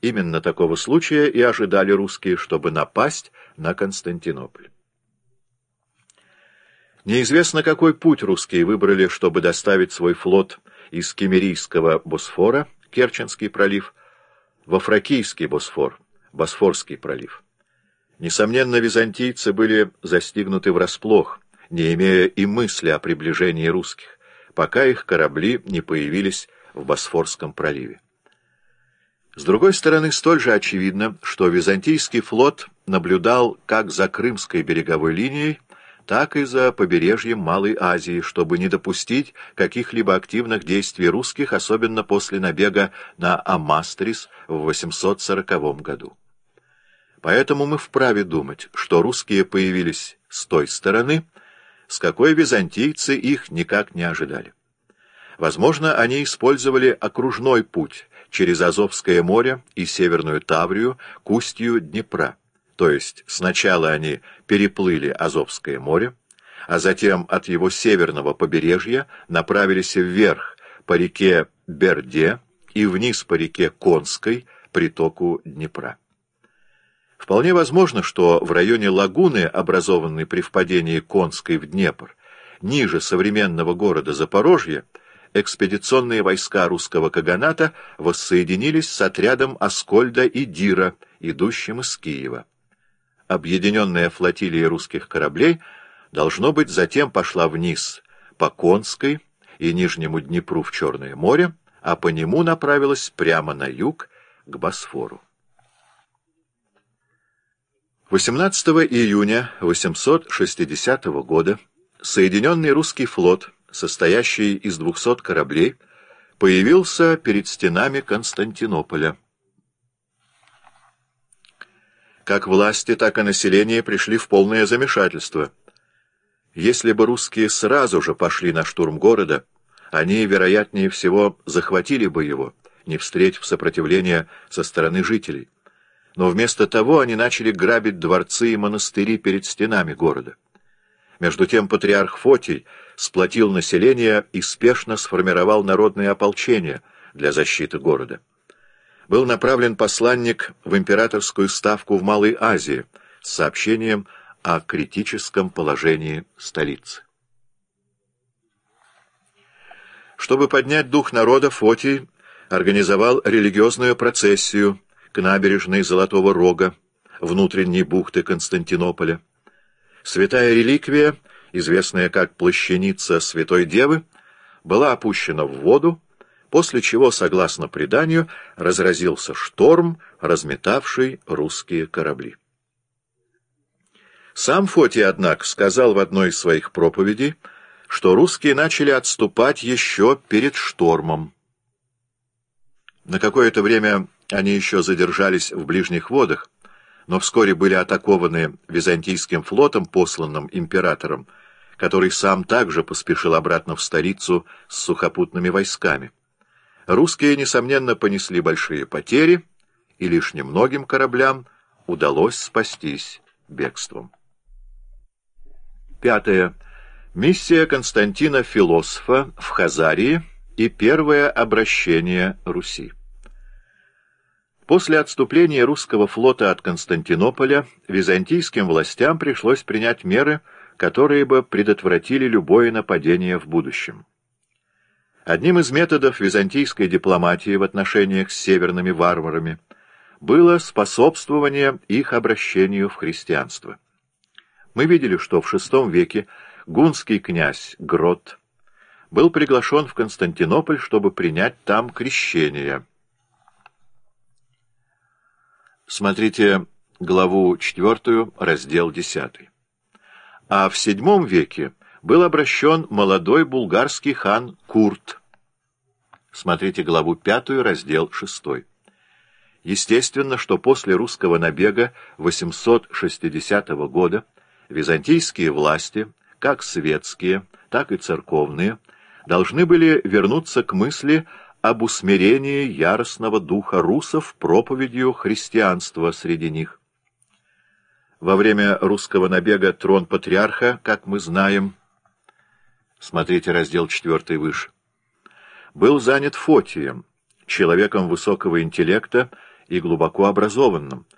Именно такого случая и ожидали русские, чтобы напасть на Константинополь. Неизвестно, какой путь русские выбрали, чтобы доставить свой флот из Киммерийского Босфора, Керченский пролив, во Фракийский Босфор, Босфорский пролив. Несомненно, византийцы были застигнуты врасплох, не имея и мысли о приближении русских, пока их корабли не появились в Босфорском проливе. С другой стороны, столь же очевидно, что византийский флот наблюдал как за Крымской береговой линией, так и за побережьем Малой Азии, чтобы не допустить каких-либо активных действий русских, особенно после набега на Амастрис в 840 году. Поэтому мы вправе думать, что русские появились с той стороны, с какой византийцы их никак не ожидали. Возможно, они использовали окружной путь через Азовское море и Северную Таврию к устью Днепра. То есть сначала они переплыли Азовское море, а затем от его северного побережья направились вверх по реке Берде и вниз по реке Конской, притоку Днепра. Вполне возможно, что в районе лагуны, образованной при впадении Конской в Днепр, ниже современного города Запорожья, экспедиционные войска русского каганата воссоединились с отрядом Аскольда и Дира, идущим из Киева. Объединенная флотилия русских кораблей, должно быть, затем пошла вниз по Конской и Нижнему Днепру в Черное море, а по нему направилась прямо на юг к Босфору. 18 июня 860 года Соединенный русский флот, состоящий из 200 кораблей, появился перед стенами Константинополя. Как власти, так и население пришли в полное замешательство. Если бы русские сразу же пошли на штурм города, они, вероятнее всего, захватили бы его, не встретив сопротивления со стороны жителей. Но вместо того они начали грабить дворцы и монастыри перед стенами города. Между тем патриарх Фотий сплотил население и спешно сформировал народное ополчение для защиты города. Был направлен посланник в императорскую ставку в Малой Азии с сообщением о критическом положении столицы. Чтобы поднять дух народа, Фотий организовал религиозную процессию к набережной Золотого Рога, внутренней бухты Константинополя. Святая реликвия, известная как плащаница Святой Девы, была опущена в воду, после чего, согласно преданию, разразился шторм, разметавший русские корабли. Сам Фотий, однако, сказал в одной из своих проповедей, что русские начали отступать еще перед штормом. На какое-то время они еще задержались в ближних водах, но вскоре были атакованы византийским флотом, посланным императором, который сам также поспешил обратно в столицу с сухопутными войсками. Русские, несомненно, понесли большие потери, и лишь немногим кораблям удалось спастись бегством. 5. Миссия Константина Философа в Хазарии и первое обращение Руси. После отступления русского флота от Константинополя византийским властям пришлось принять меры, которые бы предотвратили любое нападение в будущем. Одним из методов византийской дипломатии в отношениях с северными варварами было способствование их обращению в христианство. Мы видели, что в VI веке гунский князь Грот был приглашен в Константинополь, чтобы принять там крещение. Смотрите главу 4, раздел 10. А в VII веке был обращен молодой булгарский хан Курт. Смотрите главу 5, раздел 6. Естественно, что после русского набега 860 года византийские власти, как светские, так и церковные, должны были вернуться к мысли об усмирении яростного духа русов проповедью христианства среди них. Во время русского набега трон патриарха, как мы знаем, смотрите раздел 4 выше, был занят Фотием, человеком высокого интеллекта и глубоко образованным,